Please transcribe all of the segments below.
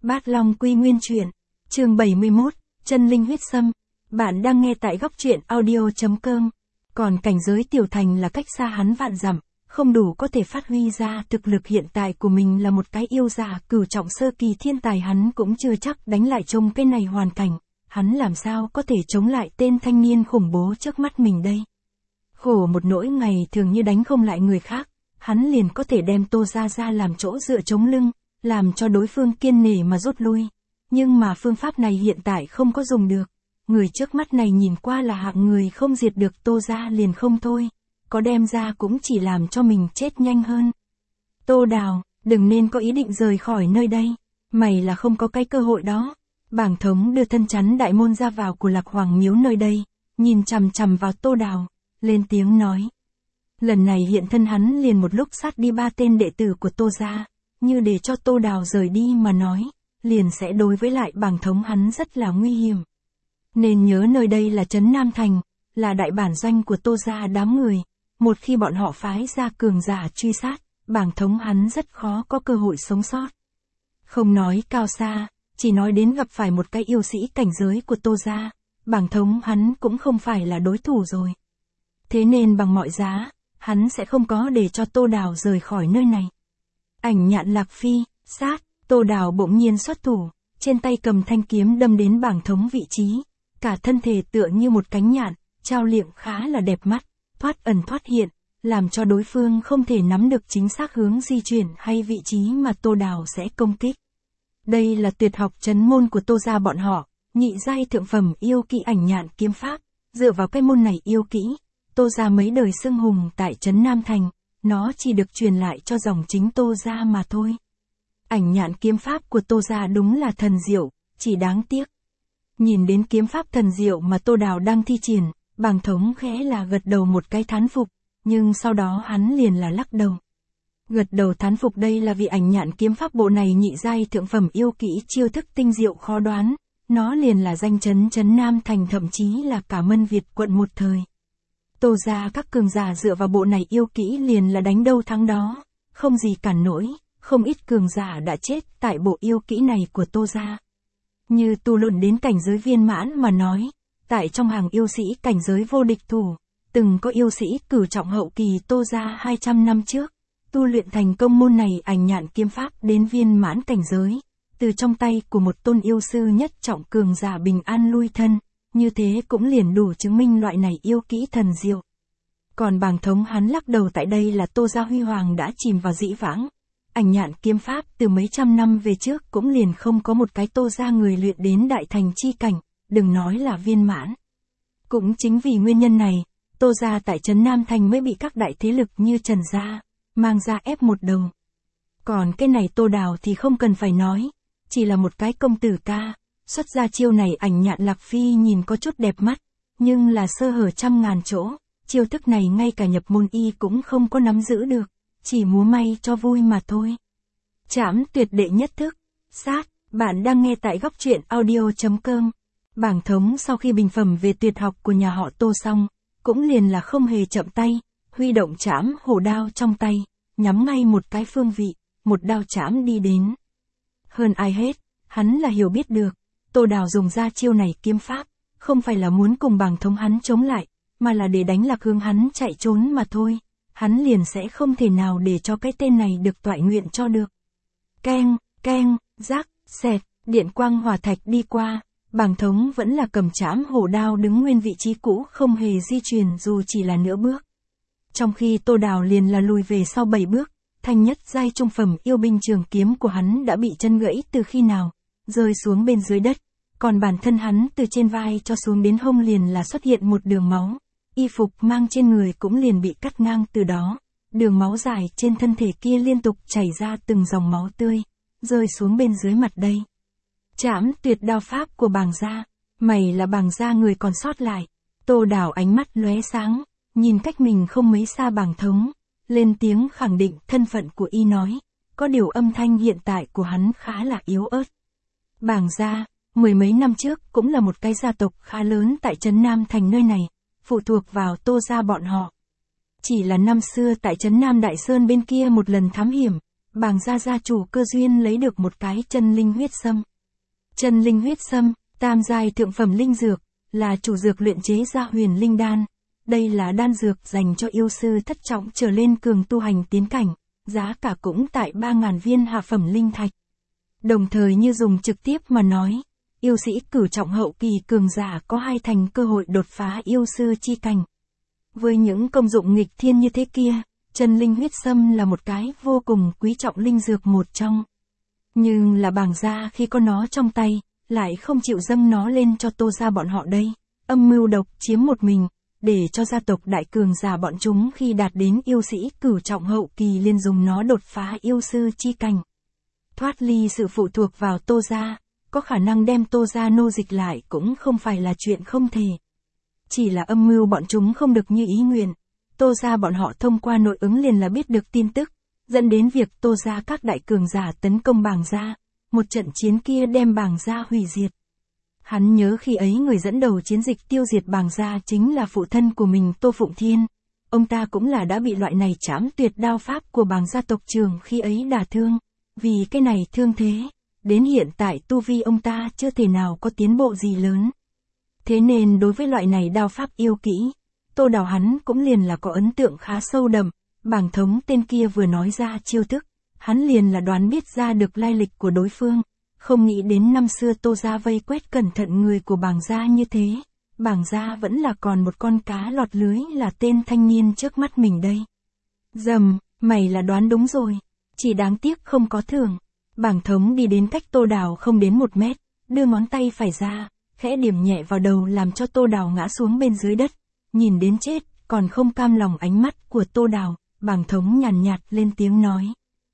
Bát Long Quy Nguyên Truyện, chương 71, Chân Linh Huyết Sâm. Bạn đang nghe tại góc truyện audio.com. Còn cảnh giới tiểu thành là cách xa hắn vạn dặm, không đủ có thể phát huy ra thực lực hiện tại của mình là một cái yêu giả cửu trọng sơ kỳ thiên tài, hắn cũng chưa chắc đánh lại trong cái này hoàn cảnh. Hắn làm sao có thể chống lại tên thanh niên khủng bố trước mắt mình đây? Khổ một nỗi ngày thường như đánh không lại người khác, hắn liền có thể đem Tô ra làm chỗ dựa chống lưng, làm cho đối phương kiên nể mà rút lui. Nhưng mà phương pháp này hiện tại không có dùng được. Người trước mắt này nhìn qua là hạng người không diệt được Tô ra liền không thôi. Có đem ra cũng chỉ làm cho mình chết nhanh hơn. Tô Đào, đừng nên có ý định rời khỏi nơi đây. Mày là không có cái cơ hội đó. Bảng thống đưa thân chắn đại môn ra vào của Lạc Hoàng miếu nơi đây, nhìn chằm chằm vào Tô Đào, lên tiếng nói. Lần này hiện thân hắn liền một lúc sát đi 3 tên đệ tử của Tô gia, như để cho Tô Đào rời đi mà nói, liền sẽ đối với lại bảng thống hắn rất là nguy hiểm. Nên nhớ nơi đây là trấn Nam Thành, là đại bản doanh của Tô gia đám người, một khi bọn họ phái ra cường giả truy sát, bảng thống hắn rất khó có cơ hội sống sót. Không nói cao xa, chỉ nói đến gặp phải một cái yêu sĩ cảnh giới của Tô gia, bảng thống hắn cũng không phải là đối thủ rồi. Thế nên bằng mọi giá, hắn sẽ không có để cho Tô Đào rời khỏi nơi này. Ảnh nhạn Lạc Phi, sát, Tô Đào bỗng nhiên xuất thủ, trên tay cầm thanh kiếm đâm đến bảng thống vị trí, cả thân thể tựa như một cánh nhạn, trao liệng khá là đẹp mắt, thoát ẩn thoát hiện, làm cho đối phương không thể nắm được chính xác hướng di chuyển hay vị trí mà Tô Đào sẽ công kích. Đây là tuyệt học trấn môn của Tô gia bọn họ, nhị giai thượng phẩm yêu kỹ ảnh nhạn kiếm pháp, dựa vào cái môn này yêu kỹ, Tô gia mấy đời xưng hùng tại trấn Nam Thành, nó chỉ được truyền lại cho dòng chính Tô gia mà thôi. Ảnh nhạn kiếm pháp của Tô gia đúng là thần diệu, chỉ đáng tiếc. Nhìn đến kiếm pháp thần diệu mà Tô Đào đang thi triển, bàng thống khẽ là gật đầu một cái thán phục, nhưng sau đó hắn liền là lắc đầu. Gật đầu thán phục đây là vì ảnh nhạn kiếm pháp bộ này nhị giai thượng phẩm yêu kỹ chiêu thức tinh diệu khó đoán, nó liền là danh chấn trấn Nam Thành, thậm chí là cả Mân Việt quận một thời. Tô gia các cường giả dựa vào bộ này yêu kỹ liền là đánh đâu thắng đó, không gì cản nổi, không ít cường giả đã chết tại bộ yêu kỹ này của Tô gia. Như tu luyện đến cảnh giới viên mãn mà nói, tại trong hàng yêu sĩ cảnh giới vô địch thủ, từng có yêu sĩ cửu trọng hậu kỳ Tô gia 200 năm trước, tu luyện thành công môn này ảnh nhạn kiếm pháp đến viên mãn cảnh giới, từ trong tay của một tôn yêu sư nhất trọng cường giả bình an lui thân, như thế cũng liền đủ chứng minh loại này yêu kỹ thần diệu. Còn bàng thống hắn lắc đầu, tại đây là Tô gia huy hoàng đã chìm vào dĩ vãng. Ảnh nhạn kiếm pháp từ mấy trăm năm về trước cũng liền không có một cái Tô gia người luyện đến đại thành chi cảnh, đừng nói là viên mãn. Cũng chính vì nguyên nhân này, Tô gia tại trấn Nam Thành mới bị các đại thế lực như Trần gia mang ra ép một đầu. Còn cái này Tô Đào thì không cần phải nói, chỉ là một cái công tử ca, xuất ra chiêu này ảnh nhạn Lạc Phi nhìn có chút đẹp mắt, nhưng là sơ hở trăm ngàn chỗ, chiêu thức này ngay cả nhập môn y cũng không có nắm giữ được, chỉ múa may cho vui mà thôi. Trảm tuyệt đệ nhất thức, sát, bạn đang nghe tại góc truyện audio.com. Bảng thống sau khi bình phẩm về tuyệt học của nhà họ Tô xong, cũng liền là không hề chậm tay, huy động trảm hổ đao trong tay, nhắm ngay một cái phương vị, một đao trảm đi đến. Hơn ai hết, hắn là hiểu biết được, Tô Đào dùng ra chiêu này kiếm pháp, không phải là muốn cùng bảng thống hắn chống lại, mà là để đánh lạc hướng hắn chạy trốn mà thôi. Hắn liền sẽ không thể nào để cho cái tên này được toại nguyện cho được. Keng, keng, rắc, xẹt, điện quang hỏa thạch đi qua, bảng thống vẫn là cầm trảm hổ đao đứng nguyên vị trí cũ, không hề di chuyển dù chỉ là nửa bước. Trong khi Tô Đào liền là lùi về sau 7 bước, thanh nhất giai trung phẩm yêu binh trường kiếm của hắn đã bị chân gãy từ khi nào, rơi xuống bên dưới đất, còn bản thân hắn từ trên vai cho xuống đến hông liền là xuất hiện một đường máu. Y phục mang trên người cũng liền bị cắt ngang từ đó, đường máu dài trên thân thể kia liên tục chảy ra từng dòng máu tươi, rơi xuống bên dưới mặt đây. Trảm tuyệt đao pháp của bàng gia, mày là bàng gia người còn sót lại. Tô Đào ánh mắt lóe sáng, nhìn cách mình không mấy xa bàng thống, lên tiếng khẳng định thân phận của y nói, có điều âm thanh hiện tại của hắn khá là yếu ớt. Bàng gia, mười mấy năm trước cũng là một cái gia tộc khá lớn tại trấn Nam Thành nơi này, phụ thuộc vào Tô gia bọn họ. Chỉ là năm xưa tại trấn Nam Đại Sơn bên kia một lần thám hiểm, bàng gia gia chủ cơ duyên lấy được một cái chân linh huyết sâm. Chân linh huyết sâm, tam giai thượng phẩm linh dược, là chủ dược luyện chế ra huyền linh đan. Đây là đan dược dành cho yêu sư thất trọng trở lên cường tu hành tiến cảnh, giá cả cũng tại 3.000 viên hạ phẩm linh thạch. Đồng thời như dùng trực tiếp mà nói, yêu sĩ cửu trọng hậu kỳ cường giả có 2 thành cơ hội đột phá yêu sư chi cảnh. Với những công dụng nghịch thiên như thế kia, chân linh huyết sâm là một cái vô cùng quý trọng linh dược một trong. Nhưng là bàng gia khi có nó trong tay, lại không chịu dâng nó lên cho Tô gia bọn họ đây. Âm mưu độc chiếm một mình, để cho gia tộc đại cường giả bọn chúng khi đạt đến yêu sĩ cửu trọng hậu kỳ liền dùng nó đột phá yêu sư chi cảnh. Thoát ly sự phụ thuộc vào Tô gia, có khả năng đem Tô gia nô dịch lại cũng không phải là chuyện không thể. Chỉ là âm mưu bọn chúng không được như ý nguyện, Tô gia bọn họ thông qua nội ứng liền là biết được tin tức, dẫn đến việc Tô gia các đại cường giả tấn công bàng gia, một trận chiến kia đem bàng gia hủy diệt. Hắn nhớ khi ấy người dẫn đầu chiến dịch tiêu diệt bàng gia chính là phụ thân của mình Tô Phụng Thiên, ông ta cũng là đã bị loại này trảm tuyệt đao pháp của bàng gia tộc trưởng khi ấy đả thương, vì cái này thương thế, đến hiện tại tu vi ông ta chưa thể nào có tiến bộ gì lớn. Thế nên đối với loại này đao pháp yêu kỹ, Tô Đào hắn cũng liền là có ấn tượng khá sâu đậm, bàng thống tên kia vừa nói ra chiêu thức, hắn liền là đoán biết ra được lai lịch của đối phương, không nghĩ đến năm xưa Tô gia vây quét cẩn thận người của bàng gia như thế, bàng gia vẫn là còn một con cá lọt lưới là tên thanh niên trước mắt mình đây. Dầm, mày là đoán đúng rồi, chỉ đáng tiếc không có thưởng. Bàng thống đi đến cách Tô Đào không đến 1 mét, đưa ngón tay phải ra, khẽ điểm nhẹ vào đầu làm cho Tô Đào ngã xuống bên dưới đất, nhìn đến chết, còn không cam lòng ánh mắt của Tô Đào, bàng thống nhàn nhạt lên tiếng nói.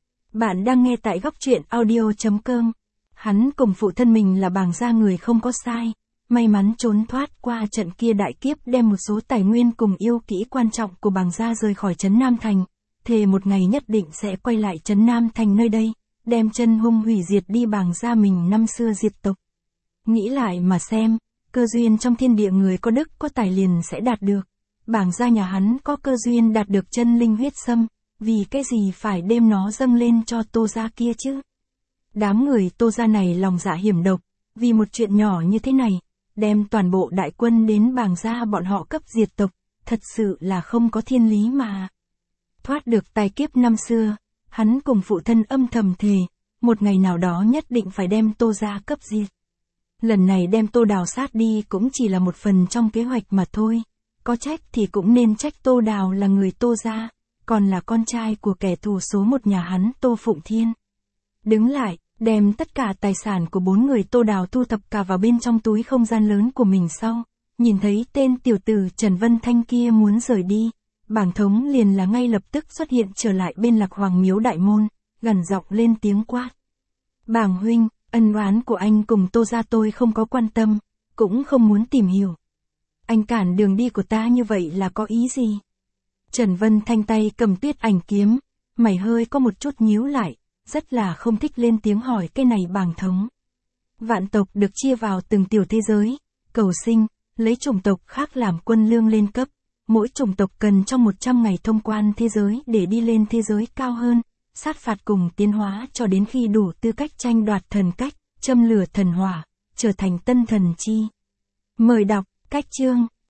Bạn đang nghe tại góc truyện audio.com. Hắn cùng phụ thân mình là bàng gia người không có sai, may mắn trốn thoát qua trận kia đại kiếp đem một số tài nguyên cùng yêu kỹ quan trọng của bàng gia rời khỏi trấn Nam Thành, thề một ngày nhất định sẽ quay lại trấn Nam Thành nơi đây, đem chân hung hủy diệt đi bàng gia mình năm xưa diệt tộc. Nghĩ lại mà xem, cơ duyên trong thiên địa người có đức có tài liền sẽ đạt được. Bàng gia nhà hắn có cơ duyên đạt được chân linh huyết sâm, vì cái gì phải đem nó dâng lên cho Tô gia kia chứ? Đám người Tô gia này lòng dạ hiểm độc, vì một chuyện nhỏ như thế này, đem toàn bộ đại quân đến bàng gia bọn họ cấp diệt tộc, thật sự là không có thiên lý mà. Thoát được tai kiếp năm xưa, hắn cùng phụ thân âm thầm thề, một ngày nào đó nhất định phải đem Tô gia cấp diệt. Lần này đem Tô Đào sát đi cũng chỉ là một phần trong kế hoạch mà thôi, có trách thì cũng nên trách Tô Đào là người Tô gia, còn là con trai của kẻ thù số 1 nhà hắn Tô Phụng Thiên. Đứng lại, đem tất cả tài sản của 4 người Tô Đào thu thập cả vào bên trong túi không gian lớn của mình sau, nhìn thấy tên tiểu tử Trần Vân Thanh kia muốn rời đi, bàng thống liền là ngay lập tức xuất hiện trở lại bên Lạc Hoàng miếu đại môn, gằn giọng lên tiếng quát. Bàng huynh, ân oán của anh cùng Tô gia tôi không có quan tâm, cũng không muốn tìm hiểu. Anh cản đường đi của ta như vậy là có ý gì? Trần Vân Thanh tay cầm Tuyết Ảnh kiếm, mày hơi có một chút nhíu lại, rất là không thích lên tiếng hỏi cái này bàng thống. Vạn tộc được chia vào từng tiểu thế giới, cầu sinh, lấy chủng tộc khác làm quân lương lên cấp, mỗi chủng tộc cần trong 100 ngày thông quan thế giới để đi lên thế giới cao hơn, sát phạt cùng tiến hóa cho đến khi đủ tư cách tranh đoạt thần cách, châm lửa thần hỏa, trở thành tân thần chi. Mời đọc, cách chương.